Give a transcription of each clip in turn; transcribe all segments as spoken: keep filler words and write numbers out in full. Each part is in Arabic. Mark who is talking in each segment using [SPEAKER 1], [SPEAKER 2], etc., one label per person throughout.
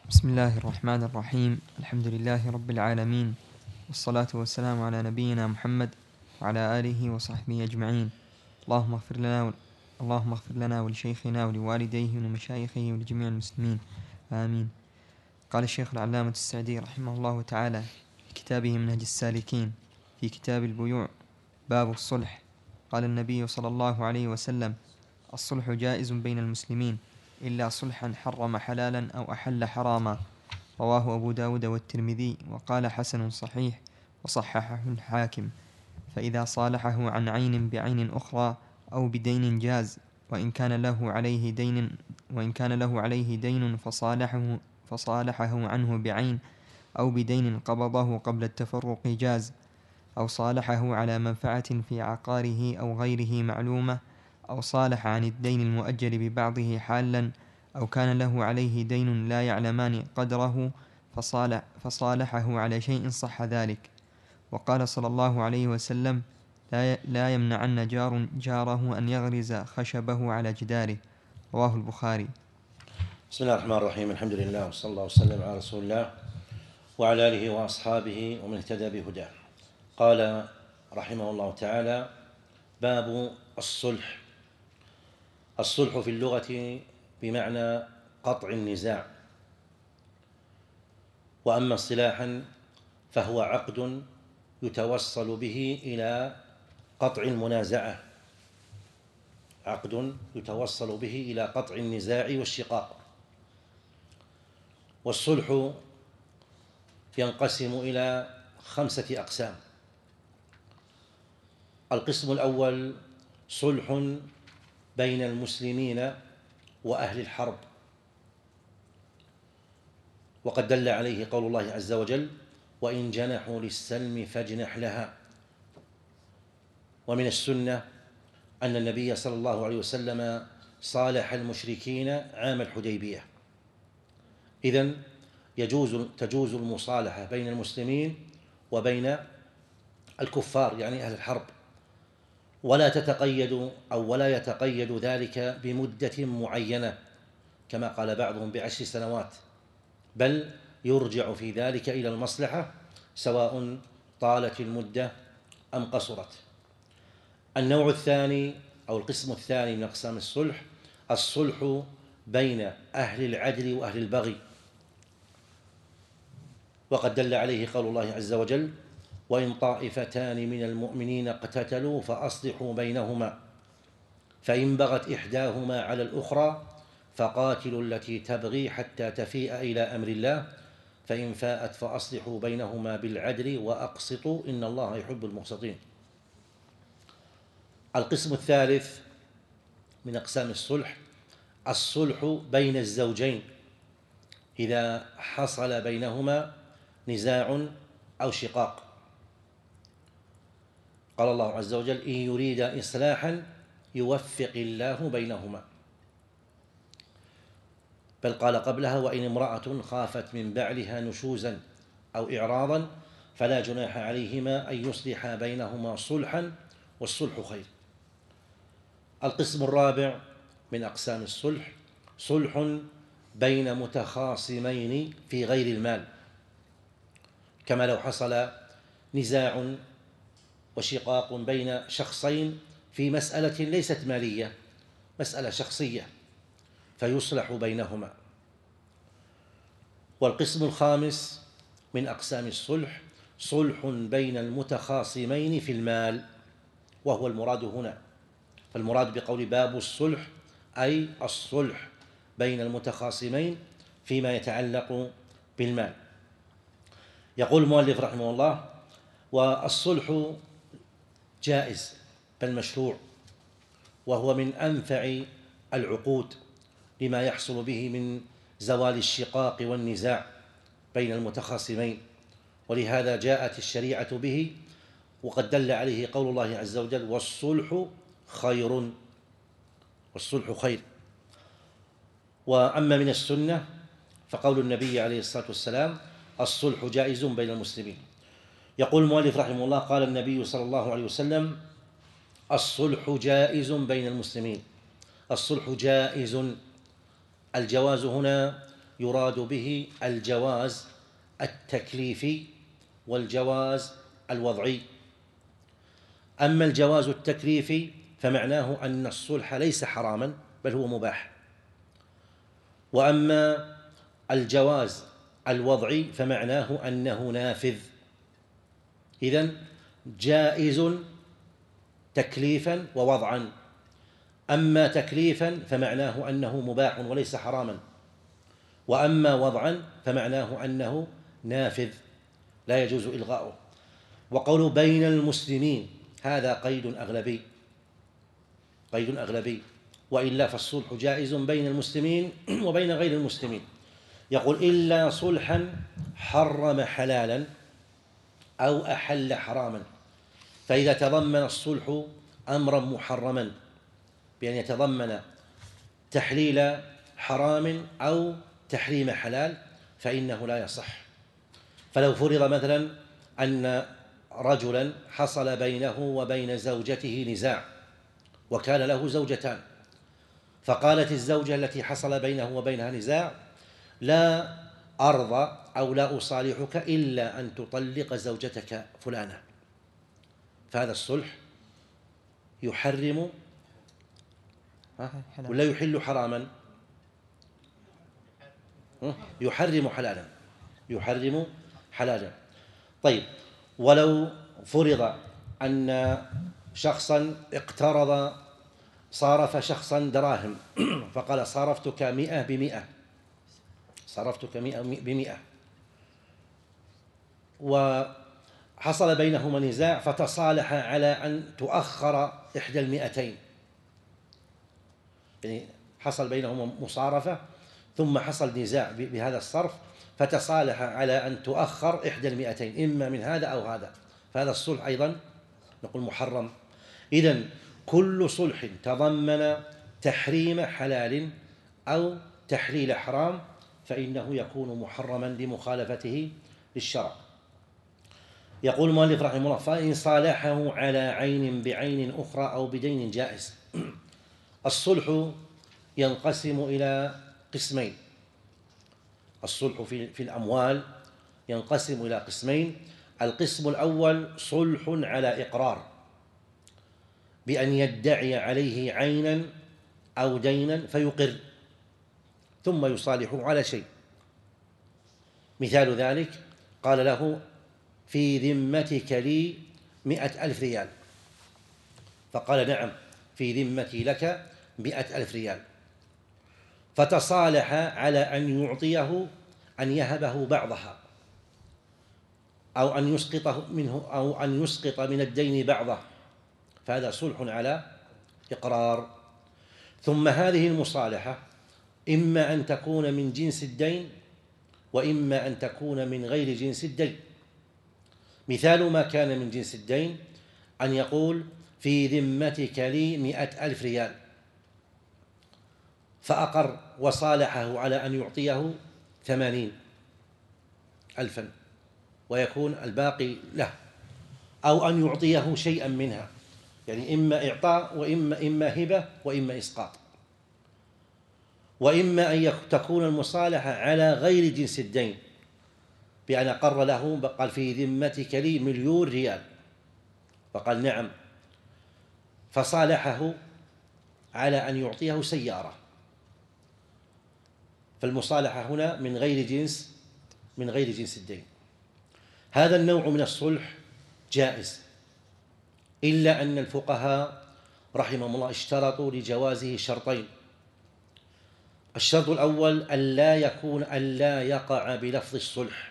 [SPEAKER 1] بسم الله الرحمن الرحيم. الحمد لله رب العالمين، والصلاة والسلام على نبينا محمد وعلى آله وصحبه أجمعين. اللهم اغفر لنا اللهم اغفر لنا ولشيخنا ولوالديه ولمشايخه ولجميع المسلمين، آمين. قال الشيخ العلامة السعدي رحمه الله تعالى في كتابه منهج السالكين في كتاب البيوع باب الصلح، قال النبي صلى الله عليه وسلم: الصلح جائز بين المسلمين إلا صلحا حرم حلالا أو أحل حراما، رواه أبو داود والترمذي، وقال حسن صحيح، وصححه الحاكم. فإذا صالحه عن عين بعين أخرى أو بدين جاز، وإن كان له عليه دين وإن كان له عليه دين فصالحه فصالحه عنه بعين أو بدين قبضه قبل التفرق جاز، أو صالحه على منفعة في عقاره أو غيره معلومة، أو صالح عن الدين المؤجل ببعضه حالا، أو كان له عليه دين لا يعلمان قدره فصالح فصالحه على شيء صح ذلك. وقال صلى الله عليه وسلم: لا يمنعن جار جاره أن يغرز خشبه على جداره، رواه البخاري.
[SPEAKER 2] بسم الله الرحمن الرحيم. الحمد لله، وصلى الله وسلم على رسول الله وعلى آله وأصحابه ومن اهتدى بهداه. قال رحمه الله تعالى: باب الصلح. الصلح في اللغة بمعنى قطع النزاع، وأما اصطلاحا فهو عقد يتوصل به إلى قطع المنازعة، عقد يتوصل به إلى قطع النزاع والشقاق. والصلح ينقسم إلى خمسة أقسام. القسم الأول صلح بين المسلمين وأهل الحرب، وقد دل عليه قول الله عز وجل: وإن جنحوا للسلم فاجنح لها. ومن السنة أن النبي صلى الله عليه وسلم صالح المشركين عام الحديبية. إذن يجوز تجوز المصالحة بين المسلمين وبين الكفار، يعني أهل الحرب، ولا تتقيد أو ولا يتقيد ذلك بمدة معينة كما قال بعضهم بعشر سنوات، بل يرجع في ذلك إلى المصلحة سواء طالت المدة أم قصرت. النوع الثاني أو القسم الثاني من أقسام الصلح الصلح بين أهل العدل وأهل البغي، وقد دل عليه قول الله عز وجل: وإن طائفتان من المؤمنين اقتتلوا فأصلحوا بينهما فإن بغت إحداهما على الأخرى فقاتلوا التي تبغي حتى تفيء إلى أمر الله فإن فاءت فأصلحوا بينهما بالعدل وأقسطوا إن الله يحب المقسطين. القسم الثالث من أقسام الصلح الصلح بين الزوجين إذا حصل بينهما نزاع أو شقاق. قال الله عز وجل: إن يريد إصلاحا يوفق الله بينهما. بل قال قبلها: وإن امرأة خافت من بعلها نشوزا أو إعراضا فلا جناح عليهما أن يصلحا بينهما صلحا والصلح خير. القسم الرابع من أقسام الصلح صلح بين متخاصمين في غير المال، كما لو حصل نزاع وشقاق بين شخصين في مسألة ليست مالية، مسألة شخصية، فيصلح بينهما. والقسم الخامس من أقسام الصلح صلح بين المتخاصمين في المال، وهو المراد هنا. فالمراد بقول باب الصلح أي الصلح بين المتخاصمين فيما يتعلق بالمال. يقول المؤلف رحمه الله: والصلح جائز بل مشروع، وهو من أنفع العقود لما يحصل به من زوال الشقاق والنزاع بين المتخاصمين، ولهذا جاءت الشريعة به، وقد دل عليه قول الله عز وجل: والصلح خير، والصلح خير. وأما من السنة فقول النبي عليه الصلاة والسلام: الصلح جائز بين المسلمين. يقول المؤلف رحمه الله: قال النبي صلى الله عليه وسلم: الصلح جائز بين المسلمين. الصلح جائز، الجواز هنا يراد به الجواز التكليفي والجواز الوضعي. أما الجواز التكليفي فمعناه أن الصلح ليس حراما بل هو مباح، وأما الجواز الوضعي فمعناه أنه نافذ. إذن جائز تكليفا ووضعا، أما تكليفا فمعناه أنه مباح وليس حراما، وأما وضعا فمعناه أنه نافذ لا يجوز إلغاؤه. وقول بين المسلمين هذا قيد أغلبي، قيد أغلبي، وإلا فالصلح جائز بين المسلمين وبين غير المسلمين. يقول إلا صلحا حرم حلالا أو أحل حراما. فإذا تضمن الصلح أمرا محرما بأن يتضمن تحليل حرام أو تحريم حلال فإنه لا يصح. فلو فرض مثلا أن رجلا حصل بينه وبين زوجته نزاع وكان له زوجتان، فقالت الزوجة التي حصل بينه وبينها نزاع: لا أرضى أو لا أصالحك إلا أن تطلق زوجتك فلانة، فهذا الصلح يحرم ولا يحل حراما؟ يحرم حلالا، يحرم حلالا. طيب، ولو فرض أن شخصا اقترض صارف شخصا دراهم فقال: صارفتك مئة بمئة، صرفتك مئة بمئة، وحصل بينهما نزاع فتصالح على أن تؤخر إحدى المئتين، يعني حصل بينهما مصارفة ثم حصل نزاع بهذا الصرف فتصالح على أن تؤخر إحدى المئتين إما من هذا أو هذا، فهذا الصلح أيضا نقول محرم. إذن كل صلح تضمن تحريم حلال أو تحليل حرام فإنه يكون محرما لمخالفته للشرع. يقول المؤلف رحمه الله: فإن صالحه على عين بعين أخرى أو بدين جائز. الصلح ينقسم إلى قسمين. الصلح في, في الأموال ينقسم إلى قسمين. القسم الأول صلح على إقرار، بأن يدعي عليه عينا أو دينا فيقر ثم يصالحه على شيء. مثال ذلك: قال له: في ذمتك لي مئة ألف ريال، فقال: نعم، في ذمتي لك مئة ألف ريال، فتصالح على أن يعطيه، أن يهبه بعضها أو أن يسقط منه أو أن يسقط من الدين بعضه، فهذا صلح على إقرار. ثم هذه المصالحة إما أن تكون من جنس الدين وإما أن تكون من غير جنس الدين. مثال ما كان من جنس الدين أن يقول: في ذمتك لي مئة ألف ريال، فأقر وصالحه على أن يعطيه ثمانين ألفا ويكون الباقي له، أو أن يعطيه شيئا منها، يعني إما إعطاء وإما إما هبة وإما إسقاط. وإما أن تكون المصالحة على غير جنس الدين، بأن أقر له قال: في ذمتك لي مليون ريال، فقال: نعم، فصالحه على أن يعطيه سيارة، فالمصالحة هنا من غير جنس من غير جنس الدين. هذا النوع من الصلح جائز، إلا أن الفقهاء رحمهم الله اشترطوا لجوازه شرطين. الشرط الأول ألا يكون ألا يقع بلفظ الصلح،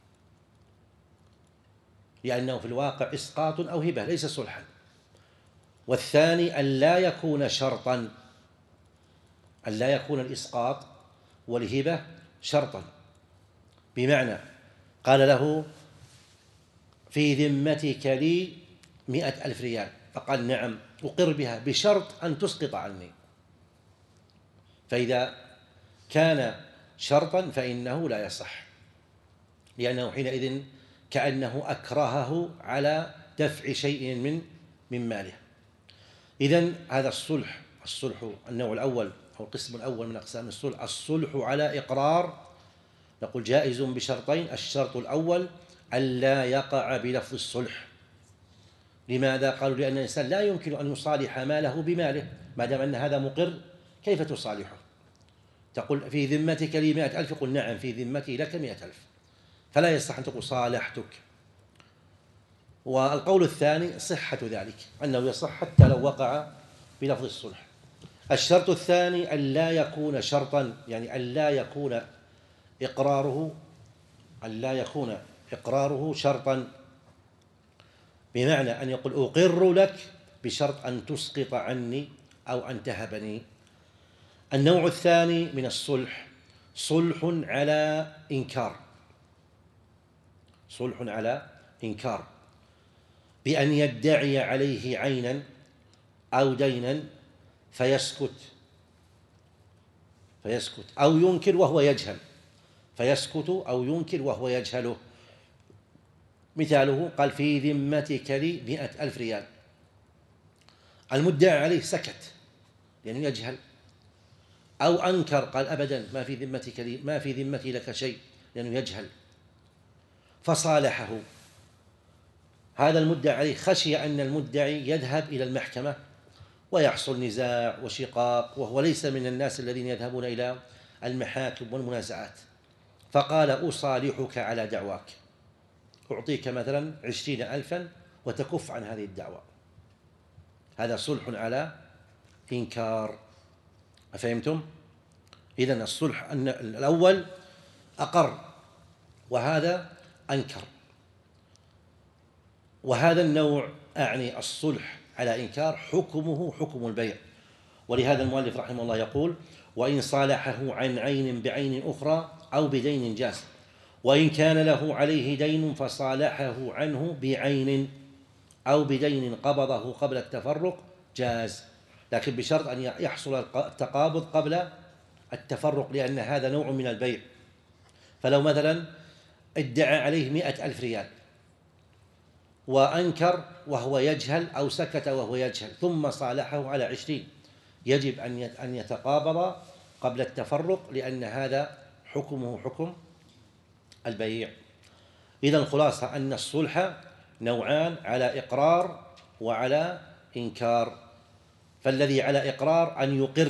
[SPEAKER 2] لأنه في الواقع إسقاط أو هبة ليس صلحا. والثاني ألا يكون شرطا، ألا يكون الإسقاط والهبة شرطا، بمعنى قال له: في ذمتك لي مئة ألف ريال، فقال: نعم، أقر بها بشرط أن تسقط عني. فإذا كان شرطا فإنه لا يصح، لأنه حينئذ كأنه أكرهه على دفع شيء من من ماله. إذن هذا الصلح الصلح النوع الأول أو القسم الأول من أقسام الصلح الصلح على إقرار نقول جائز بشرطين: الشرط الأول ألا يقع بلفظ الصلح. لماذا؟ قالوا لأن الإنسان لا يمكن أن يصالح ماله بماله، ما دام أن هذا مقر كيف تصالحه؟ تقول في ذمتك لي مائة ألف، يقول نعم في ذمتي لك مائة ألف، فلا يصح أن تقول صالحتك. والقول الثاني صحة ذلك، أنه يصح حتى لو وقع بلفظ الصلح. الشرط الثاني ألا يكون شرطا، يعني ألا يكون إقراره ألا يكون إقراره شرطا، بمعنى أن يقول أقر لك بشرط أن تسقط عني أو أن تهبني. النوع الثاني من الصلح صلح على إنكار، صلح على إنكار بأن يدعي عليه عينا أو دينا فيسكت فيسكت أو ينكر وهو يجهل، فيسكت أو ينكر وهو يجهله. مثاله قال في ذمتك لي مئة ألف ريال، المدعي عليه سكت لأنه يعني يجهل، أو أنكر قال أبدا ما في ذمتك لي ما في ذمتي لك شيء لأنه يعني يجهل، فصالحه. هذا المدعي عليه خشي أن المدعي يذهب إلى المحكمة ويحصل نزاع وشقاق، وهو ليس من الناس الذين يذهبون إلى المحاكم والمنازعات، فقال أصالحك على دعواك، أعطيك مثلا عشرين ألفا وتكف عن هذه الدعوة. هذا صلح على إنكار. أفهمتم؟ إذن الصلح أن الأول أقر وهذا أنكر، وهذا النوع أعني الصلح على إنكار حكمه حكم البيع. ولهذا المؤلف رحمه الله يقول وإن صالحه عن عين بعين أخرى أو بدين جاز، وإن كان له عليه دين فصالحه عنه بعين أو بدين قبضه قبل التفرق جاز، لكن بشرط أن يحصل التقابض قبل التفرق، لأن هذا نوع من البيع. فلو مثلا ادعى عليه مئة ألف ريال وأنكر وهو يجهل أو سكت وهو يجهل ثم صالحه على عشرين، يجب أن يتقابض قبل التفرق، لأن هذا حكمه حكم البيع. إذن الخلاصة أن الصلح نوعان: على إقرار وعلى إنكار. فالذي على إقرار أن يقر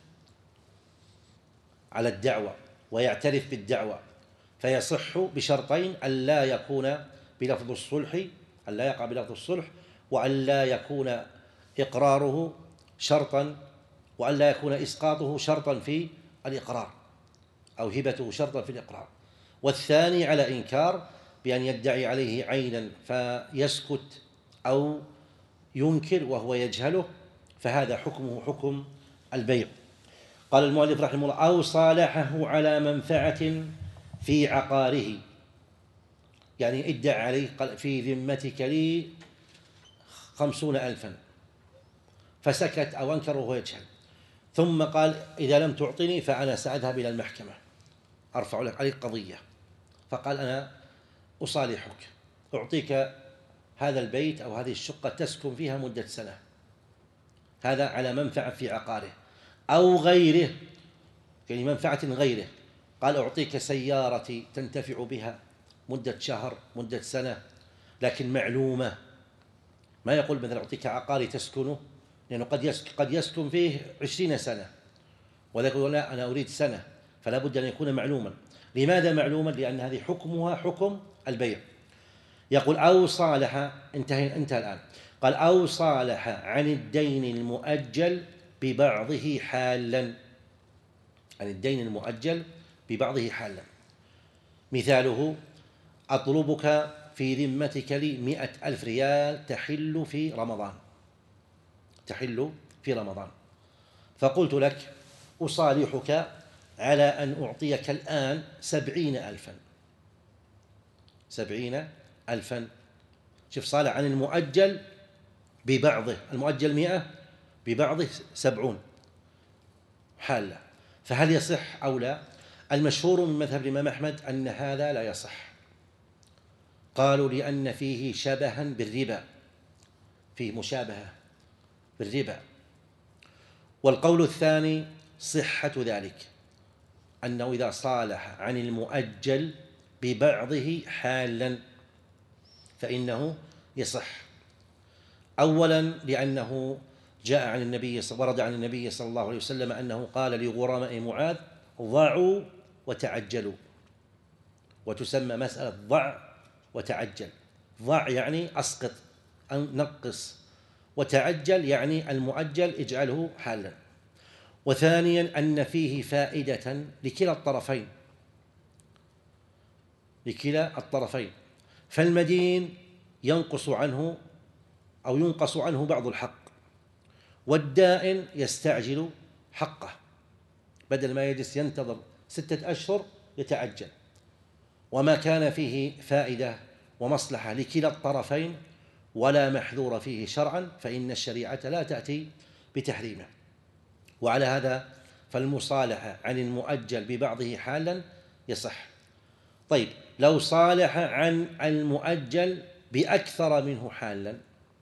[SPEAKER 2] على الدعوة ويعترف بالدعوة، فيصح بشرطين: ألا يكون بلفظ الصلح ألا يقع بلفظ الصلح، وألا يكون إقراره شرطا، وألا يكون إسقاطه شرطا في الإقرار أو هبته شرطا في الإقرار. والثاني على إنكار بأن يدعي عليه عينا فيسكت أو ينكر وهو يجهله، فهذا حكمه حكم البيع. قال المؤلف رحمه الله أو صالحه على منفعة في عقاره، يعني ادعى عليه قال في ذمتك لي خمسون ألفا فسكت أو أنكر وهو يجهل، ثم قال إذا لم تعطني فأنا سأذهب إلى المحكمة أرفع لك عليك قضية، فقال أنا أصالحك، أعطيك هذا البيت أو هذه الشقة تسكن فيها مدة سنة، هذا على منفعة في عقاره. أو غيره، يعني منفعة غيره، قال أعطيك سيارتي تنتفع بها مدة شهر مدة سنة لكن معلومة، ما يقول مثلا أعطيك عقاري تسكنه، لأنه قد يسكن, قد يسكن فيه عشرين سنة، وذا يقول لا أنا أريد سنة، فلا بد أن يكون معلوما. لماذا معلوما؟ لأن هذه حكمها حكم البيع. يقول أو صالح، انتهى انتهى الآن، قال أو صالح عن الدين المؤجل ببعضه حالا، عن الدين المؤجل ببعضه حالا. مثاله أطلبك في ذمتك لي مئة ألف ريال تحل في رمضان تحل في رمضان فقلت لك أصالحك على أن أعطيك الآن سبعين ألفا سبعين ألفا شوف، صالح عن المؤجل ببعضه، المؤجل مئة ببعضه سبعون حالة، فهل يصح أو لا؟ المشهور من مذهب الإمام أحمد أن هذا لا يصح، قالوا لأن فيه شبها بالربا، فيه مشابهة بالربا. والقول الثاني صحة ذلك، أنه إذا صالح عن المؤجل ببعضه حالا فإنه يصح. أولا لأنه جاء عن النبي ورد عن النبي صلى الله عليه وسلم أنه قال لغرماء معاذ: ضعوا وتعجلوا. وتسمى مسألة ضع وتعجل. ضع يعني أسقط أو نقص، وتعجل يعني المؤجل اجعله حالا. وثانيا أن فيه فائدة لكلا الطرفين لكلا الطرفين فالمدين ينقص عنه أو ينقص عنه بعض الحق، والدائن يستعجل حقه، بدل ما يجلس ينتظر ستة أشهر يتعجل. وما كان فيه فائدة ومصلحة لكلا الطرفين ولا محذور فيه شرعا فإن الشريعة لا تأتي بتحريمه. وعلى هذا فالمصالحة عن المؤجل ببعضه حالا يصح. طيب لو صالح عن المؤجل بأكثر منه حالا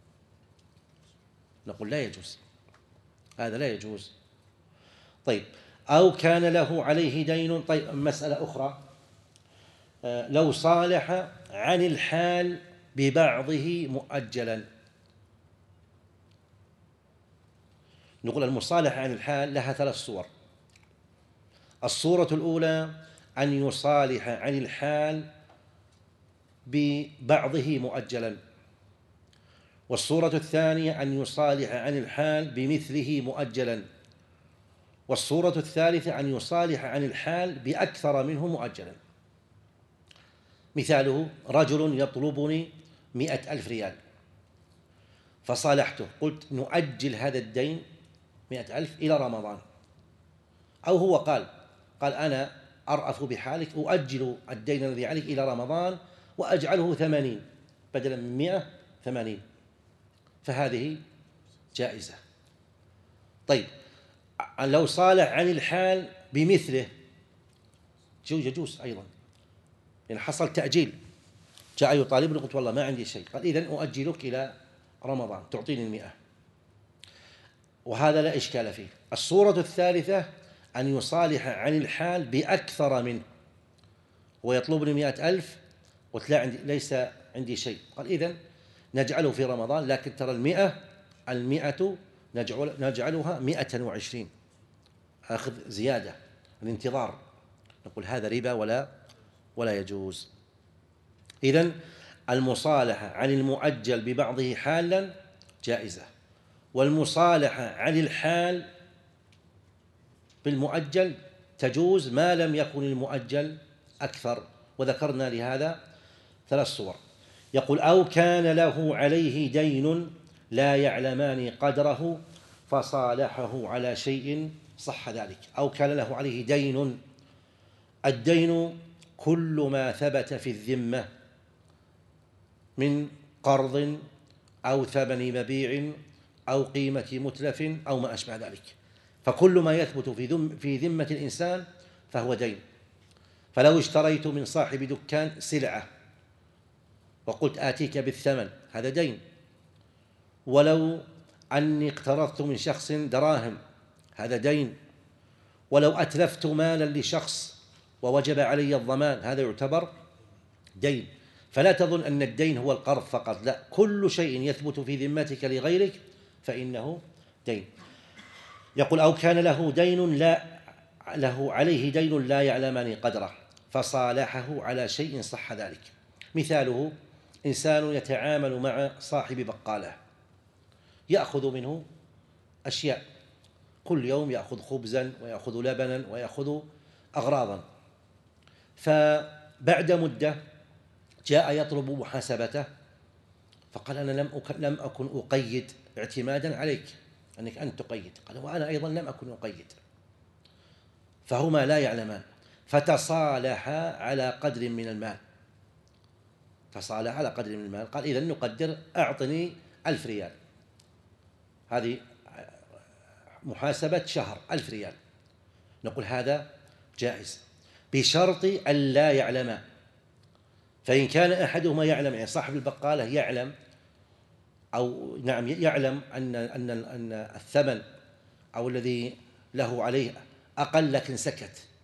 [SPEAKER 2] نقول لا يجوز، هذا لا يجوز. طيب أو كان له عليه دين. طيب مسألة أخرى، لو صالح عن الحال ببعضه مؤجلا، نقول المصالحة عن الحال لها ثلاث صور. الصورة الأولى أن يصالح عن الحال ببعضه مؤجلا، والصورة الثانية أن يصالح عن الحال بمثله مؤجلا، والصورة الثالثة أن يصالح عن الحال بأكثر منه مؤجلا. مثاله: رجل يطلبني مئة ألف ريال فصالحته، قلت نؤجل هذا الدين مئة ألف إلى رمضان، أو هو قال قال أنا أرأف بحالك أؤجل الدين الذي عليك إلى رمضان وأجعله ثمانين بدلا من مئة ثمانين، فهذه جائزة. طيب لو صالح عن الحال بمثله يجوز أيضا، يعني حصل تأجيل، جاء يطالبني قلت والله ما عندي شيء، قال إذن أؤجلك إلى رمضان تعطيني المئة، وهذا لا إشكال فيه. الصورة الثالثة أن يصالح عن الحال بأكثر منه، ويطلبني مئة ألف قلت لا عندي ليس عندي شيء، قال إذن نجعله في رمضان، لكن ترى المئة المئة نجعل نجعلها مئة وعشرين، أخذ زيادة الانتظار، نقول هذا ربا ولا ولا يجوز. إذن المصالحة عن المؤجل ببعضه حالا جائزة، والمصالحة عن الحال بالمؤجل تجوز ما لم يكن المؤجل أكثر، وذكرنا لهذا ثلاث صور. يقول: أو كان له عليه دين لا يعلمان قدره فصالحه على شيء صح ذلك. أو كان له عليه دين، الدين كل ما ثبت في الذمة من قرض أو ثمن مبيع أو قيمة متلف أو ما أشبه ذلك، فكل ما يثبت في ذمة الإنسان فهو دين. فلو اشتريت من صاحب دكان سلعة وقلت آتيك بالثمن هذا دين، ولو أني اقترضت من شخص دراهم هذا دين، ولو أتلفت مالا لشخص ووجب علي الضمان هذا يعتبر دين. فلا تظن أن الدين هو القرض فقط، لا، كل شيء يثبت في ذمتك لغيرك فإنه دين. يقول: أو كان له دين لا له عليه دين لا يعلمان قدره فصالحه على شيء صح ذلك. مثاله: إنسان يتعامل مع صاحب بقالة يأخذ منه أشياء، كل يوم يأخذ خبزا ويأخذ لبنا ويأخذ أغراضا، فبعد مدة جاء يطلب محاسبته فقال: أنا لم لم أكن أقيد اعتمادا عليك أنك أنت تقيد، قال: وأنا أيضا لم أكن أقيد، فهما لا يعلمان، فتصالحا على قدر من المال، تصالحا على قدر من المال، قال: إذن نقدر أعطني ألف ريال، هذه محاسبة شهر ألف ريال، نقول هذا جائز بشرط أن لا يعلما. فإن كان أحدهما يعلم، يعني صاحب البقالة يعلم أو نعم يعلم أن أن أن الثمن أو الذي له عليه أقل لكن سكت،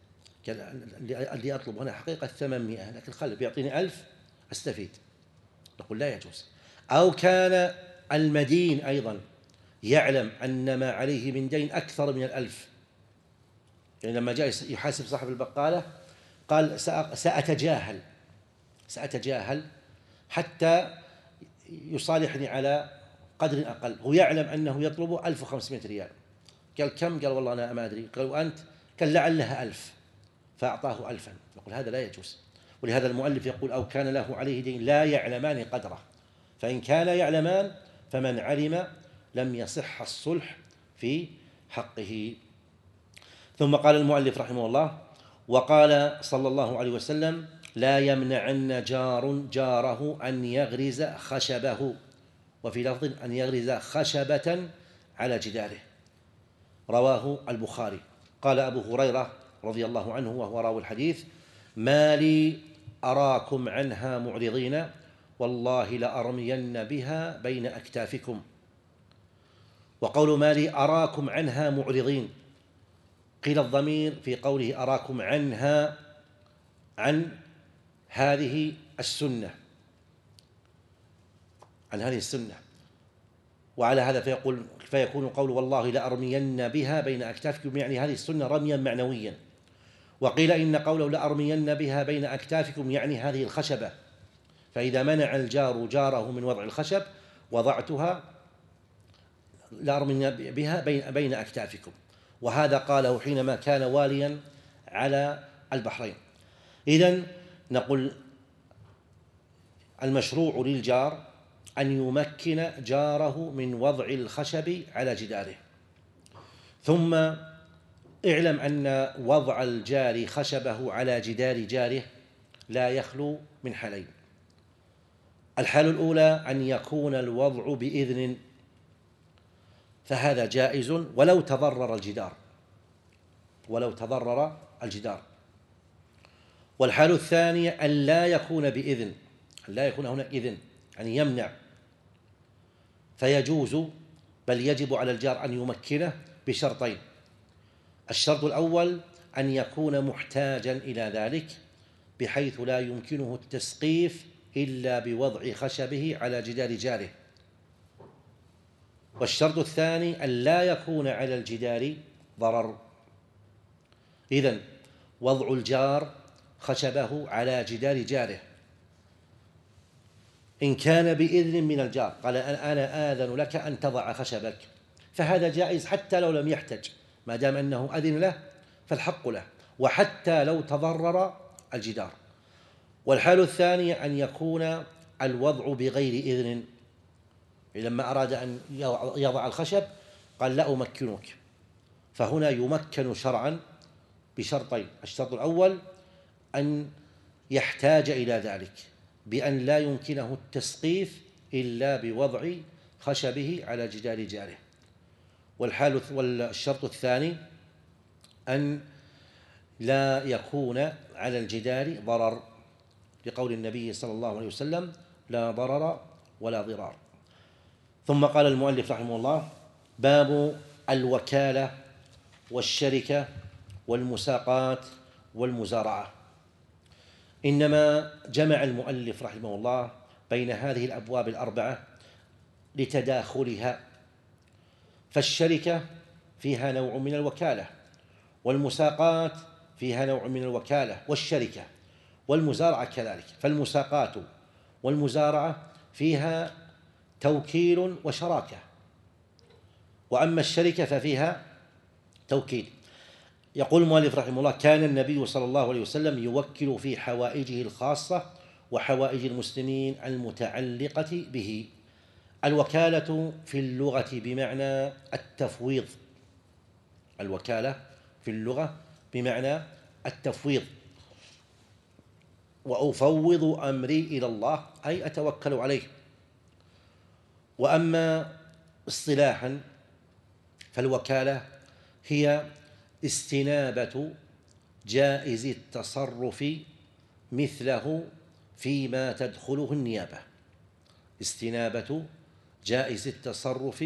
[SPEAKER 2] اللي أطلب أنا حقيقة ثمانمائة، لكن خل بيعطيني ألف أستفيد، نقول لا يجوز. أو كان المدين أيضا يعلم أن ما عليه من دين أكثر من الألف، يعني لما جاء يحاسب صاحب البقالة قال سأتجاهل سأتجاهل حتى يصالحني على قدر أقل، هو يعلم أنه يطلب ألف وخمسمائة ريال، قال كم؟ قال والله أنا ما أدري، قال وأنت؟ قال لعلها ألف، فأعطاه ألفا، يقول هذا لا يجوز. ولهذا المؤلف يقول أو كان له عليه دين لا يعلمان قدره، فإن كان يعلمان فمن علم لم يصح الصلح في حقه. ثم قال المؤلف رحمه الله وقال صلى الله عليه وسلم لا يمنعن جار جاره أن يغرز خشبه، وفي لفظ أن يغرز خشبة على جداره، رواه البخاري. قال أبو هريرة رضي الله عنه وهو راوي الحديث ما لي أراكم عنها معرضين والله لأرمين بها بين أكتافكم. وقول ما لي أراكم عنها معرضين قيل الضمير في قوله أراكم عنها عن هذه السنة عن هذه السنة وعلى هذا فيقول فيكون قول والله لأرمين بها بين أكتافكم، يعني هذه السنة رميا معنويا. وقيل إن قوله لأرمين بها بين أكتافكم يعني هذه الخشبة، فإذا منع الجار جاره من وضع الخشب وضعتها لأرمين بها بين بين أكتافكم، وهذا قاله حينما كان واليا على البحرين. إذن نقول المشروع للجار أن يمكن جاره من وضع الخشب على جداره. ثم اعلم أن وضع الجار خشبه على جدار جاره لا يخلو من حالين: الحالة الأولى أن يكون الوضع بإذن، فهذا جائز ولو تضرر الجدار ولو تضرر الجدار. والحالة الثانية أن لا يكون بإذن، أن لا يكون هناك إذن يعني يمنع، فيجوز بل يجب على الجار أن يمكنه بشرطين: الشرط الأول أن يكون محتاجا إلى ذلك بحيث لا يمكنه التسقيف إلا بوضع خشبه على جدار جاره. والشرط الثاني أن لا يكون على الجدار ضرر. إذن وضع الجار خشبه على جدار جاره إن كان بإذن من الجار، قال أنا آذن لك أن تضع خشبك، فهذا جائز حتى لو لم يحتج، ما دام أنه أذن له فالحق له، وحتى لو تضرر الجدار. والحالة الثانية أن يكون الوضع بغير إذن، لما أراد أن يضع الخشب قال لا أمكنك، فهنا يمكن شرعا بشرطين: الشرط الأول أن يحتاج إلى ذلك بأن لا يمكنه التسقيف إلا بوضع خشبه على جدار جاره. والحال والشرط الثاني أن لا يكون على الجدار ضرر، لقول النبي صلى الله عليه وسلم لا ضرر ولا ضرار. ثم قال المؤلف رحمه الله باب الوكالة والشركة والمساقات والمزارعة. إنما جمع المؤلف رحمه الله بين هذه الأبواب الأربعة لتداخلها، فالشركة فيها نوع من الوكالة، والمساقات فيها نوع من الوكالة والشركة، والمزارعة كذلك. فالمساقات والمزارعة فيها توكيل وشراكة، وأما الشركة ففيها توكيل. يقول المؤلف رحمه الله كان النبي صلى الله عليه وسلم يوكل في حوائجه الخاصة وحوائج المسلمين المتعلقة به. الوكالة في اللغة بمعنى التفويض، الوكالة في اللغة بمعنى التفويض، وأفوض أمري إلى الله أي أتوكل عليه. وأما اصطلاحا فالوكالة هي استنابة جائز التصرف مثله فيما تدخله النيابة، استنابة جائز التصرف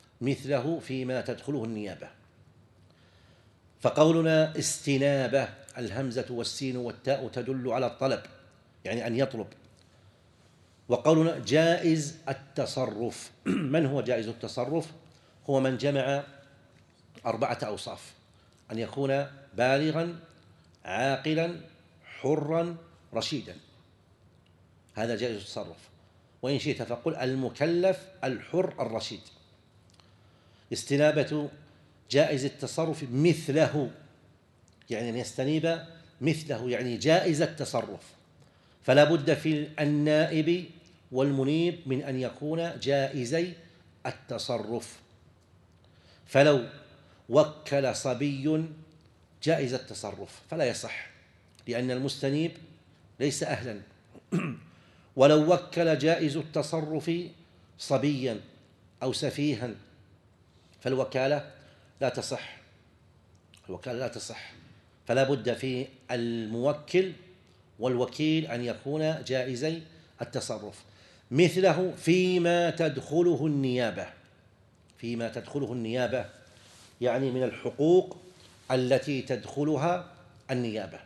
[SPEAKER 2] مثله فيما تدخله النيابة. فقولنا استنابة الهمزة والسين والتاء تدل على الطلب، يعني أن يطلب. وقولنا جائز التصرف، من هو جائز التصرف؟ هو من جمع أربعة أوصاف: أن يكون بالغا عاقلا حرا رشيدا، هذا جائز التصرف. وإن شئت فقل المكلف الحر الرشيد. استنابة جائز التصرف مثله، يعني أن يستنيب مثله، يعني جائز التصرف. فلا بد في النائب والمنيب من أن يكون جائزي التصرف. فلو وكل صبي جائز التصرف فلا يصح، لأن المستنيب ليس أهلا. ولو وكل جائز التصرف صبيا أو سفيها فالوكالة لا تصح، الوكالة لا تصح. فلا بد في الموكل والوكيل أن يكون جائزي التصرف. مثله فيما تدخله النيابة، فيما تدخله النيابة يعني من الحقوق التي تدخلها النيابة.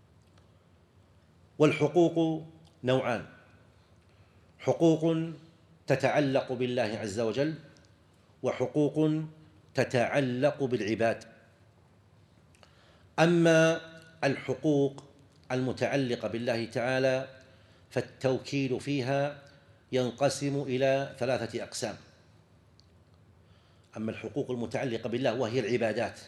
[SPEAKER 2] والحقوق نوعان: حقوق تتعلق بالله عز وجل، وحقوق تتعلق بالعباد. أما الحقوق المتعلقة بالله تعالى فالتوكيل فيها ينقسم إلى ثلاثة أقسام. أما الحقوق المتعلقة بالله وهي العبادات،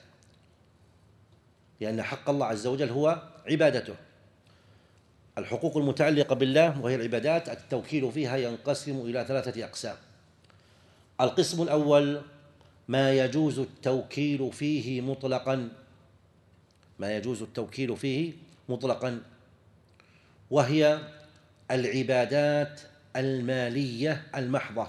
[SPEAKER 2] لأن حق الله عز وجل هو عبادته. الحقوق المتعلقة بالله وهي العبادات التوكيل فيها ينقسم إلى ثلاثة أقسام. القسم الأول ما يجوز التوكيل فيه مطلقا، ما يجوز التوكيل فيه مطلقا، وهي العبادات المالية المحضة.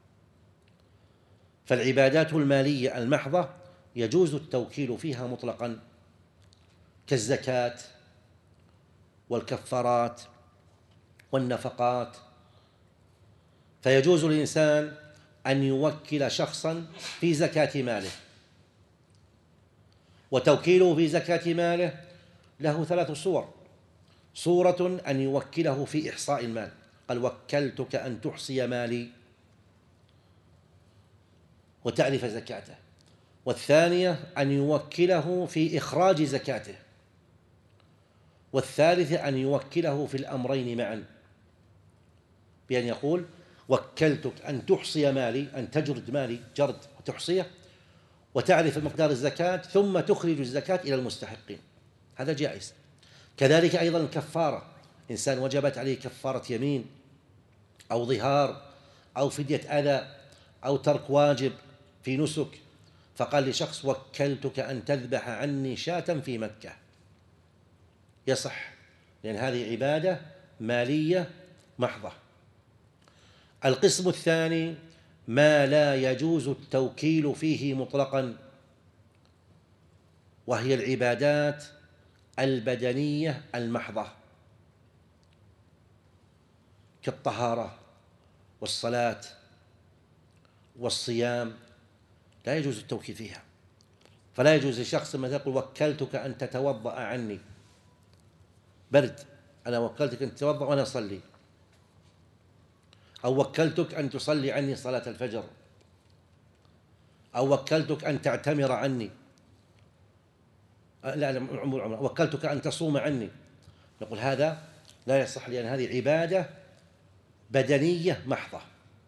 [SPEAKER 2] فالعبادات المالية المحضة يجوز التوكيل فيها مطلقا، كالزكاة والكفارات والنفقات. فيجوز للإنسان أن يوكل شخصا في زكاة ماله، وتوكيله في زكاة ماله له ثلاث صور. صورة أن يوكله في إحصاء المال، قال وكلتك أن تحصي مالي وتعرف زكاته. والثانية أن يوكله في إخراج زكاته. والثالثة أن يوكله في الأمرين معا، بأن يقول وكلتك أن تحصي مالي، أن تجرد مالي جرد وتحصيه وتعرف مقدار الزكاة ثم تخرج الزكاة إلى المستحقين، هذا جائز. كذلك أيضا الكفارة، إنسان وجبت عليه كفارة يمين أو ظهار أو فدية أذى أو ترك واجب في نسك، فقال لشخص وكلتك أن تذبح عني شاة في مكة، يصح، لأن هذه عبادة مالية محضة. القسم الثاني ما لا يجوز التوكيل فيه مطلقا، وهي العبادات البدنية المحضة، كالطهارة والصلاة والصيام، لا يجوز التوكيل فيها. فلا يجوز لشخص ما يقول وكلتك أن تتوضأ عني، برد، أنا وكلتك أن تتوضأ وأنا أصلي، أو وكلتك أن تصلي عني صلاة الفجر، أو وكلتك أن تعتمر عني، لا لا عمر عمر وكلتك أن تصوم عني، نقول هذا لا يصح، لأن هذه عبادة بدنية محضة.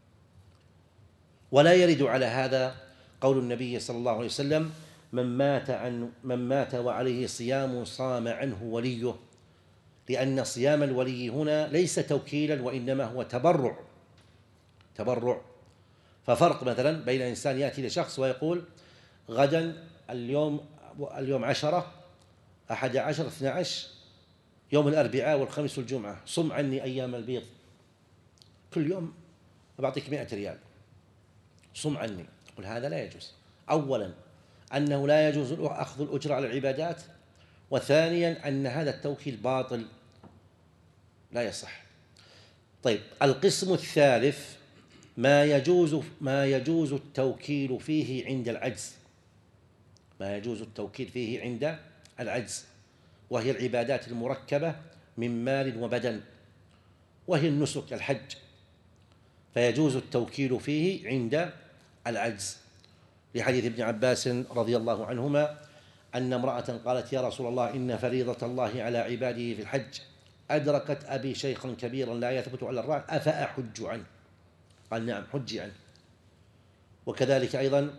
[SPEAKER 2] ولا يرد على هذا قول النبي صلى الله عليه وسلم من مات عن من مات وعليه صيام صام عنه وليه، لأن صيام الولي هنا ليس توكيلا وإنما هو تبرع، تبرع. ففرق مثلا بين إنسان يأتي لشخص ويقول غدا اليوم اليوم عشرة أحد عشر اثنى عشر يوم الأربعاء والخميس والجمعة، صم عني أيام البيض، كل يوم أعطيك مئة ريال، صم عني. يقول هذا لا يجوز. أولا أنه لا يجوز أخذ الأجرة على العبادات، وثانيا أن هذا التوكيل باطل لا يصح. طيب القسم الثالث ما يجوز ما يجوز التوكيل فيه عند العجز، ما يجوز التوكيل فيه عند العجز، وهي العبادات المركبة من مال وبدن، وهي النسك الحج، فيجوز التوكيل فيه عند العجز، لحديث ابن عباس رضي الله عنهما أن امرأة قالت: يا رسول الله، إن فريضة الله على عباده في الحج أدركت أبي شيخا كبيرا لا يثبت على الرأي، أفأحج عنه؟ قال: نعم، حجي عنه. وكذلك أيضا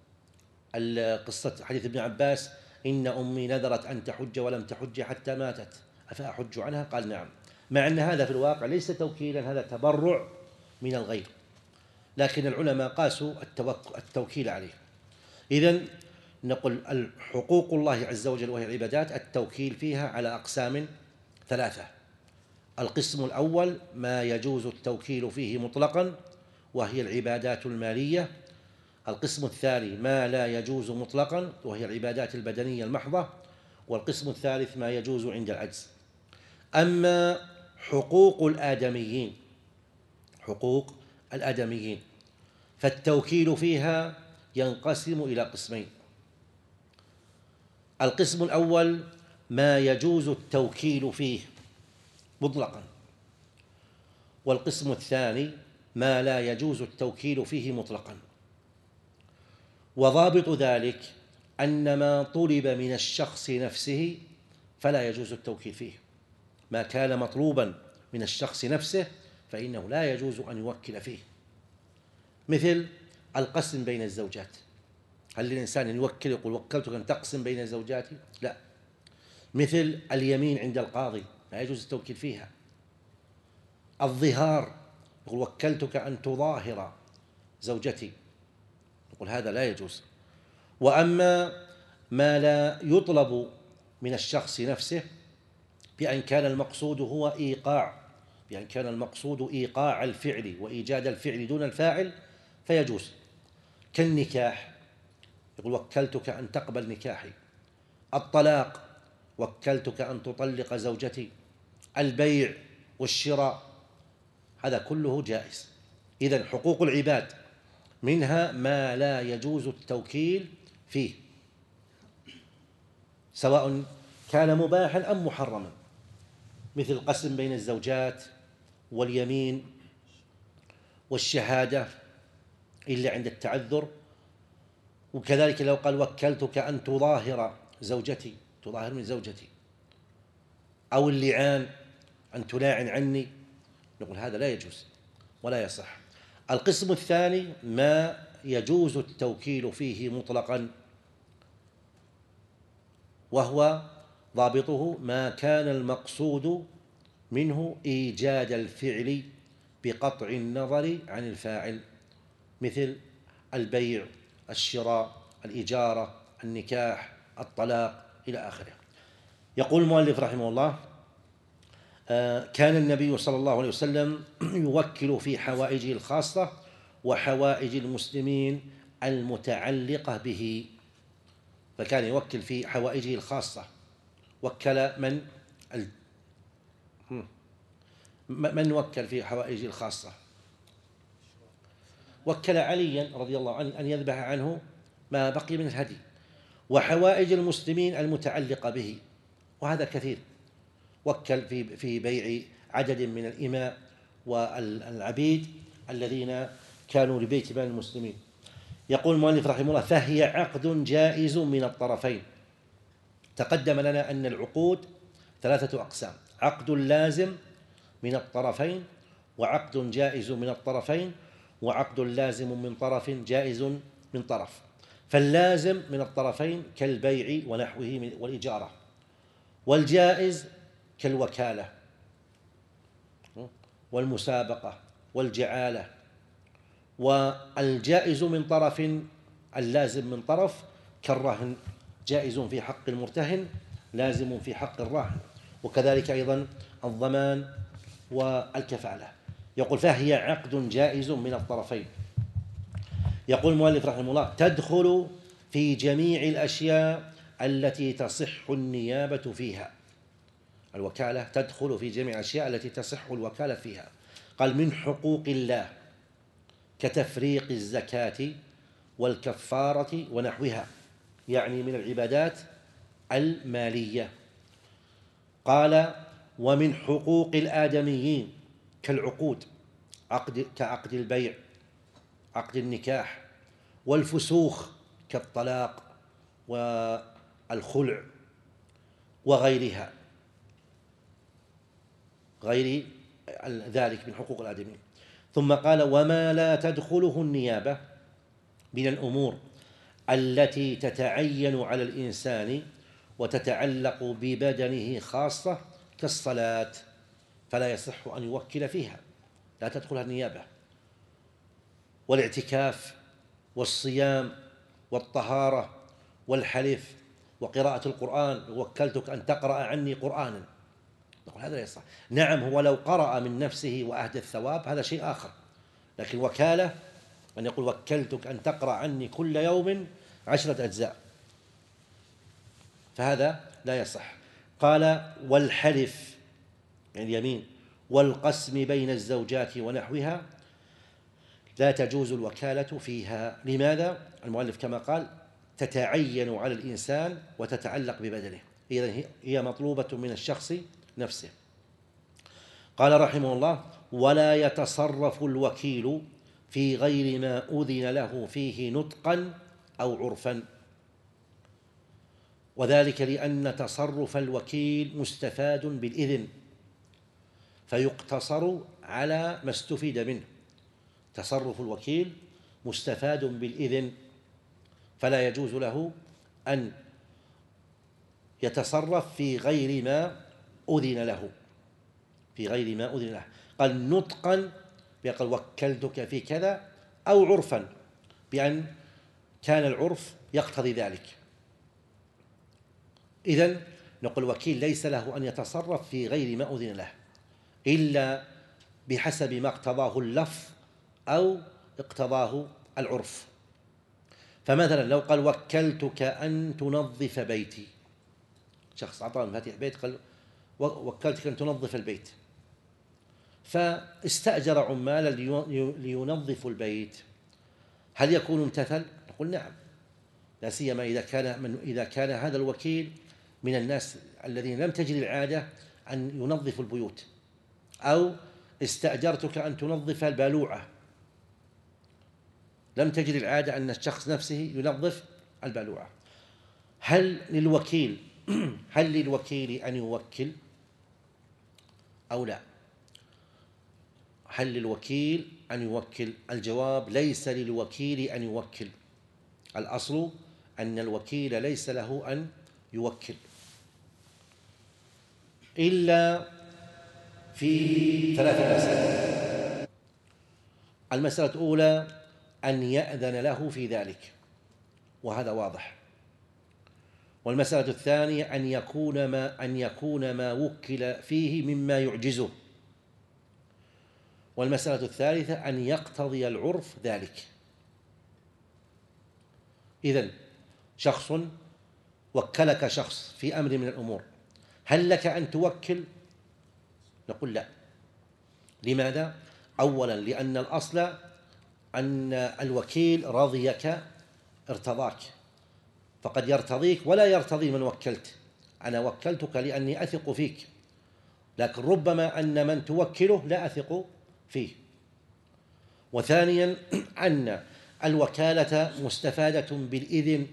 [SPEAKER 2] قصة حديث ابن عباس: إن أمي نذرت أن تحج ولم تحج حتى ماتت، أفأحج عنها؟ قال: نعم. مع أن هذا في الواقع ليس توكيلا، هذا تبرع من الغير، لكن العلماء قاسوا التوكيل عليه. إذن نقول حقوق الله عز وجل وهي العبادات التوكيل فيها على أقسام ثلاثة. القسم الأول ما يجوز التوكيل فيه مطلقا، وهي العبادات المالية. القسم الثاني ما لا يجوز مطلقا، وهي العبادات البدنية المحضة. والقسم الثالث ما يجوز عند العجز. أما حقوق الآدميين حقوق الآدميين فالتوكيل فيها ينقسم إلى قسمين. القسم الأول ما يجوز التوكيل فيه مطلقا، والقسم الثاني ما لا يجوز التوكيل فيه مطلقا. وضابط ذلك أن ما طلب من الشخص نفسه فلا يجوز التوكيل فيه. ما كان مطلوبا من الشخص نفسه فإنه لا يجوز أن يوكل فيه، مثل القسم بين الزوجات. هل الإنسان يوكل يقول: وكلتك أن تقسم بين زوجاتي؟ لا. مثل اليمين عند القاضي لا يجوز التوكيل فيها. الظهار يقول: وكلتك أن تظاهر زوجتي، يقول هذا لا يجوز. وأما ما لا يطلب من الشخص نفسه بأن كان المقصود هو إيقاع بأن كان المقصود إيقاع الفعل وإيجاد الفعل دون الفاعل فيجوز، كالنكاح، يقول: وكلتك أن تقبل نكاحي. الطلاق: وكلتك أن تطلق زوجتي. البيع والشراء، هذا كله جائز. إذن حقوق العباد منها ما لا يجوز التوكيل فيه، سواء كان مباحا أم محرما، مثل القسم بين الزوجات واليمين والشهادة إلا عند التعذر. وكذلك لو قال: وكلتك أن تظاهر زوجتي، تظاهر من زوجتي. أو اللعان، أن تلاعن عني، نقول هذا لا يجوز ولا يصح. القسم الثاني ما يجوز التوكيل فيه مطلقا، وهو ضابطه ما كان المقصود منه إيجاد الفعل بقطع النظر عن الفاعل، مثل البيع، الشراء، الإجارة، النكاح، الطلاق إلى آخره. يقول المؤلف رحمه الله: كان النبي صلى الله عليه وسلم يوكل في حوائجه الخاصة وحوائج المسلمين المتعلقة به. فكان يوكل في حوائجه الخاصة. وكل من من وكل في حوائجه الخاصة؟ وكل عليا رضي الله عنه أن يذبح عنه ما بقي من الهدي. وحوائج المسلمين المتعلقة به، وهذا كثير، وكل في في بيع عدد من الإماء والعبيد الذين كانوا لبيت مال المسلمين. يقول المؤلف رحمه الله: فهي عقد جائز من الطرفين. تقدم لنا أن العقود ثلاثة أقسام: عقد لازم من الطرفين، وعقد جائز من الطرفين، وعقد لازم من طرف جائز من طرف. فاللازم من الطرفين كالبيع ونحوه والإجارة، والجائز كالوكالة والمسابقة والجعالة. والجائز من طرف اللازم من طرف كالرهن، جائز في حق المرتهن، لازم في حق الراهن. وكذلك أيضا الضمان والكفالة. يقول: فهي عقد جائز من الطرفين. يقول المؤلف رحمه الله: تدخل في جميع الأشياء التي تصح النيابة فيها. الوكالة تدخل في جميع الأشياء التي تصح الوكالة فيها. قال: من حقوق الله كتفريق الزكاة والكفارة ونحوها، يعني من العبادات المالية. قال: ومن حقوق الآدميين كالعقود، عقد كعقد البيع، عقد النكاح، والفسوخ كالطلاق والخلع وغيرها، غير ذلك من حقوق الآدميين. ثم قال: وما لا تدخله النيابة من الأمور التي تتعين على الإنسان وتتعلق ببدنه خاصة كالصلاة، فلا يصح أن يوكل فيها، لا تدخلها النيابة، والاعتكاف والصيام والطهارة والحلف وقراءة القرآن، وكلتك أن تقرأ عني قرآنا، نقول هذا لا يصح. نعم، هو لو قرأ من نفسه وأهدى الثواب هذا شيء آخر، لكن وكالة أن يقول وكلتك أن تقرأ عني كل يوم عشرة أجزاء، فهذا لا يصح. قال: والحلف يعني اليمين والقسم بين الزوجات ونحوها لا تجوز الوكالة فيها. لماذا؟ المؤلف كما قال: تتعين على الإنسان وتتعلق ببدنه، إذن هي مطلوبة من الشخص نفسه. قال رحمه الله: ولا يتصرف الوكيل في غير ما أذن له فيه نطقا أو عرفا، وذلك لأن تصرف الوكيل مستفاد بالإذن، فيقتصر على ما استفيد منه. تصرف الوكيل مستفاد بالإذن، فلا يجوز له أن يتصرف في غير ما أذن له، في غير ما أذن له. قال نطقا بقال وكلتك في كذا، أو عرفا بأن كان العرف يقتضي ذلك. إذن نقول الوكيل ليس له أن يتصرف في غير ما أذن له إلا بحسب ما اقتضاه اللفظ أو اقتضاه العرف. فمثلا لو قال وكلتك أن تنظف بيتي، شخص أعطاه مفاتيح بيت قال وكلتك أن تنظف البيت، فاستأجر عمالا لينظفوا البيت، هل يكون امتثل؟ نقول نعم، لا سيما إذا كان من إذا كان هذا الوكيل من الناس الذين لم تجري العادة أن ينظفوا البيوت، أو استأجرتك أن تنظف البالوعة، لم تجري العادة أن الشخص نفسه ينظف البالوعة. هل للوكيل هل للوكيل أن يوكل أو لا؟ هل للوكيل أن يوكل؟ الجواب: ليس للوكيل أن يوكل. الأصل أن الوكيل ليس له أن يوكل إلا في ثلاثة مسائل. المسألة الأولى أن يأذن له في ذلك، وهذا واضح. والمسألة الثانية أن يكون ما أن يكون ما وكل فيه مما يعجزه. والمسألة الثالثة أن يقتضي العرف ذلك. إذن شخص وكلك شخص في أمر من الأمور، هل لك أن توكل؟ نقول لا. لماذا؟ أولا لأن الأصل أن الوكيل رضيك ارتضاك، فقد يرتضيك ولا يرتضي من وكلت. أنا وكلتك لأني أثق فيك، لكن ربما أن من توكله لا أثق فيه. وثانيا أن الوكالة مستفادة بالإذن،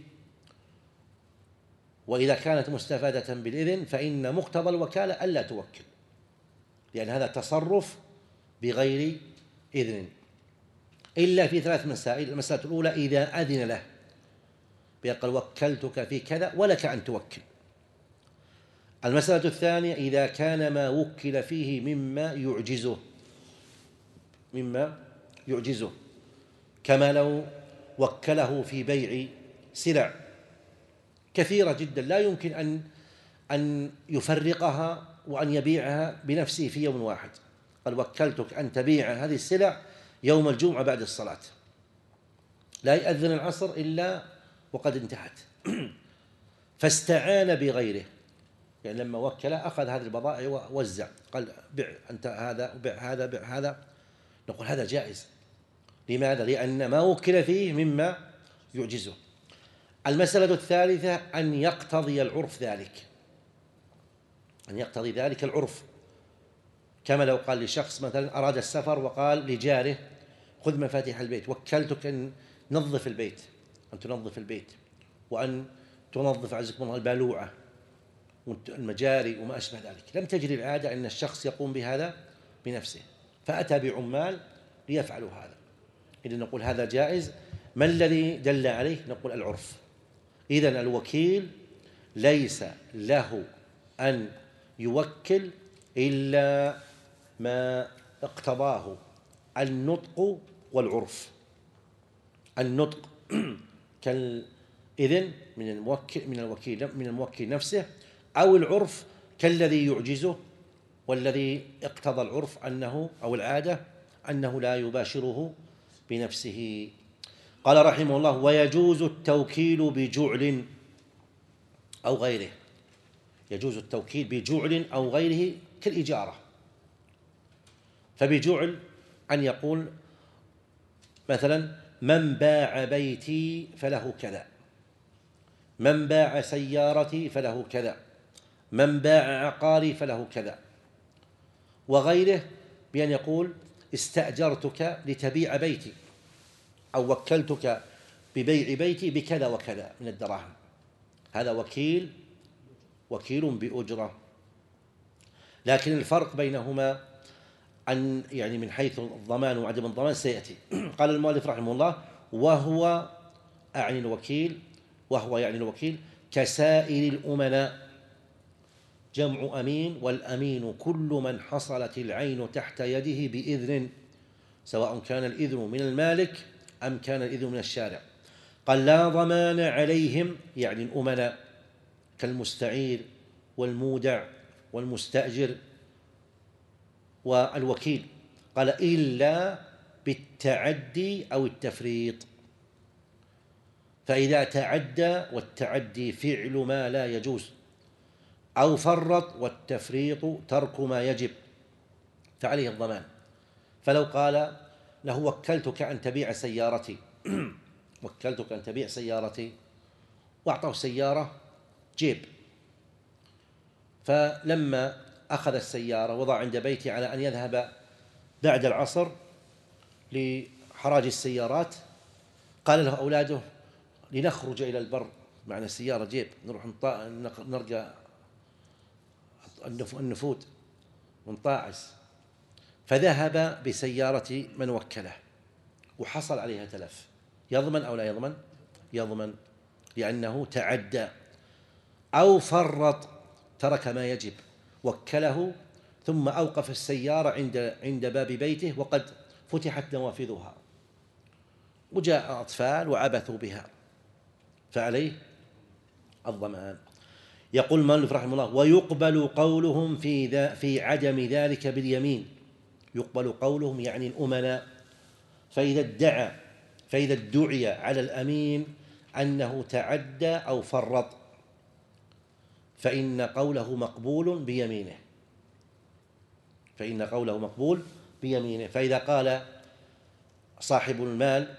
[SPEAKER 2] وإذا كانت مستفادة بالإذن فإن مقتضى الوكالة ألا توكل، لأن هذا تصرف بغير إذن، إلا في ثلاث مسائل. المسألة الأولى إذا أذن له بيقول وكلتك في كذا ولك أن توكل. المسألة الثانية إذا كان ما وكل فيه مما يعجزه مما يعجزه كما لو وكله في بيع سلع كثيرة جدا لا يمكن أن أن يفرقها وأن يبيعها بنفسه في يوم واحد. قال وكلتك أن تبيع هذه السلع يوم الجمعة بعد الصلاة، لا يأذن العصر إلا وقد انتهت فاستعان بغيره، يعني لما وكل أخذ هذه البضائع ووزع، قال بع أنت هذا وبع هذا بع هذا، نقول هذا جائز. لماذا؟ لأن ما وكل فيه مما يعجزه. المسألة الثالثة أن يقتضي العرف ذلك، أن يقتضي ذلك العرف، كما لو قال لشخص مثلا أراد السفر وقال لجاره خذ مفاتيح البيت، وكلتك أن نظف البيت، أن تنظف البيت، وأن تنظف عزكم الله البالوعة والمجاري وما أشبه ذلك. لم تجري العادة أن الشخص يقوم بهذا بنفسه، فأتى بعمال ليفعلوا هذا. إذن نقول هذا جائز. ما الذي دل عليه؟ نقول العرف. إذن الوكيل ليس له أن يوكل إلا ما اقتضاه النطق والعرف. النطق كالإذن من الموكل من الوكيل من الموكل نفسه، أو العرف كالذي يعجزه، والذي اقتضى العرف أنه أو العادة أنه لا يباشره بنفسه. قال رحمه الله: ويجوز التوكيل بجعل أو غيره. يجوز التوكيل بجعل أو غيره كالإجارة. فبجعل أن يقول مثلا: من باع بيتي فله كذا، من باع سيارتي فله كذا، من باع عقاري فله كذا. وغيره بأن يقول: استأجرتك لتبيع بيتي، أو وكلتك ببيع بيتي بكذا وكذا من الدراهم. هذا وكيل وكيل بأجرة. لكن الفرق بينهما أن يعني من حيث الضمان وعدم الضمان سيأتي. قال المؤلف رحمه الله: وهو أعني الوكيل وهو يعني الوكيل كسائر الأمناء، جمع أمين، والأمين كل من حصلت العين تحت يده بإذن، سواء كان الإذن من المالك أم كان الإذن من الشارع. قال: لا ضمان عليهم، يعني الأمناء كالمستعير والمودع والمستأجر والوكيل. قال: إلا بالتعدي أو التفريط. فإذا تعدى، والتعدي فعل ما لا يجوز، أو فرط، والتفريط ترك ما يجب، فعليه الضمان. فلو قال له: وكلتك أن تبيع سيارتي وكلتك أن تبيع سيارتي، وأعطاه سيارة جيب، فلما أخذ السيارة وضع عند بيتي على أن يذهب بعد العصر لحراج السيارات، قال له أولاده: لنخرج إلى البر، معنا السيارة جيب، نروح نرجع النفود ونطاعس. فذهب بسيارة من وكله وحصل عليها تلف، يضمن أو لا يضمن؟ يضمن، لأنه تعدى أو فرط، ترك ما يجب، وكله ثم أوقف السيارة عند عند باب بيته وقد فتحت نوافذها وجاء أطفال وعبثوا بها، فعليه الضمان. يقول المؤلف رحمه الله: ويقبل قولهم في ذا في عدم ذلك باليمين. يقبل قولهم يعني الأمناء. فإذا ادعى فإذا ادعي على الأمين أنه تعدى أو فرط، فإن قوله مقبول بيمينه فإن قوله مقبول بيمينه. فإذا قال صاحب المال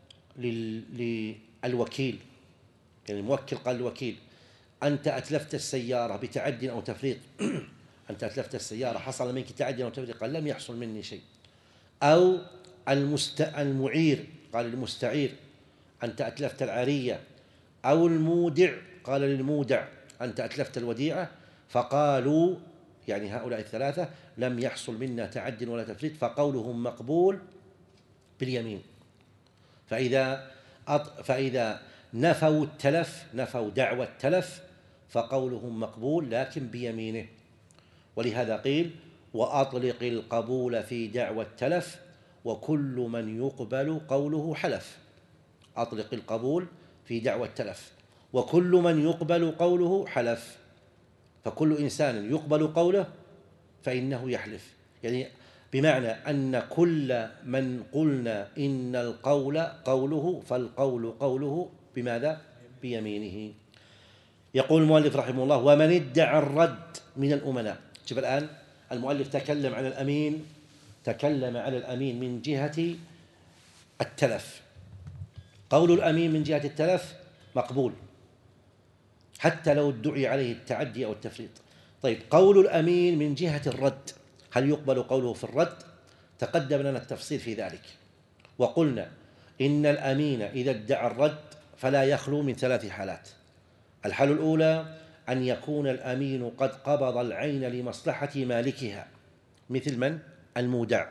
[SPEAKER 2] للوكيل، يعني الموكل قال للوكيل: أنت أتلفت السيارة بتعد أو تفريط أنت أتلفت السيارة، حصل منك تعد أو تفريط؟ قال: لم يحصل مني شيء. أو المست... المعير قال للمستعير: أنت أتلفت العارية. أو المودع قال للمودع: أنت أتلفت الوديعة. فقالوا يعني هؤلاء الثلاثة: لم يحصل منا تعد ولا تفريط، فقولهم مقبول باليمين. فإذا أط... فإذا نفوا التلف، نفوا دعوى التلف، فقولهم مقبول لكن بيمينه. ولهذا قيل: وأطلق القبول في دعوى التلف، وكل من يقبل قوله حلف. أطلق القبول في دعوى التلف، وكل من يقبل قوله حلف. فكل إنسان يقبل قوله فإنه يحلف، يعني بمعنى أن كل من قلنا إن القول قوله فالقول قوله بماذا؟ بيمينه. يقول المؤلف رحمه الله: ومن ادعى الرد من الأمناء. شوف الآن المؤلف تكلم عن الأمين تكلم على الأمين من جهة التلف. قول الأمين من جهة التلف مقبول حتى لو ادعي عليه التعدي أو التفريط. طيب قول الأمين من جهة الرد، هل يقبل قوله في الرد؟ تقدم لنا التفصيل في ذلك، وقلنا إن الأمين إذا ادعى الرد فلا يخلو من ثلاث حالات. الحالة الأولى أن يكون الأمين قد قبض العين لمصلحة مالكها، مثل من؟ المودع،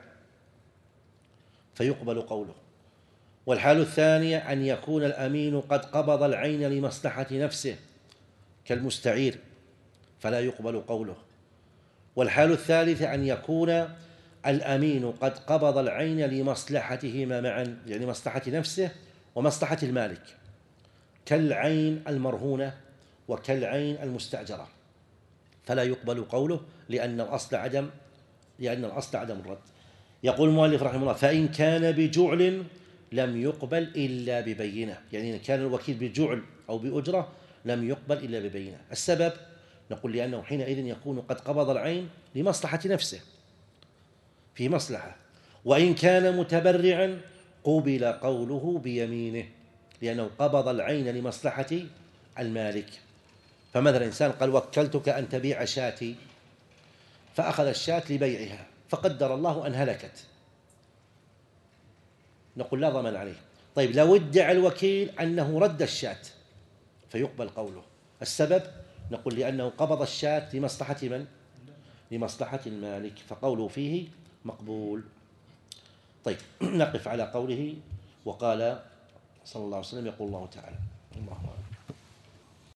[SPEAKER 2] فيقبل قوله. والحالة الثانية أن يكون الأمين قد قبض العين لمصلحة نفسه كالمستعير، فلا يقبل قوله. والحالة الثالثة أن يكون الأمين قد قبض العين لمصلحتهما معا، يعني مصلحة نفسه ومصلحة المالك، كالعين المرهونة وكالعين المستأجرة، فلا يقبل قوله لأن الأصل عدم لأن الأصل عدم الرد. يقول المؤلف رحمه الله: فإن كان بجعل لم يقبل إلا ببينة، يعني إن كان الوكيل بجعل أو بأجرة لم يقبل إلا ببينة. السبب؟ نقول لأنه حينئذ يكون قد قبض العين لمصلحة نفسه، في مصلحة. وإن كان متبرعا قبل قوله بيمينه، لأنه قبض العين لمصلحة المالك. فمثلا إنسان قال: وكلتك أن تبيع شاتي، فأخذ الشاة لبيعها، فقدر الله أن هلكت، نقول لا ضمان عليه. طيب لو ادعى الوكيل أنه رد الشاة فيقبل قوله. السبب؟ نقول لأنه قبض الشاة لمصلحة من؟ لمصلحة المالك، فقوله فيه مقبول. طيب نقف على قوله: وقال صلى الله عليه وسلم. يقول الله تعالى: اللهم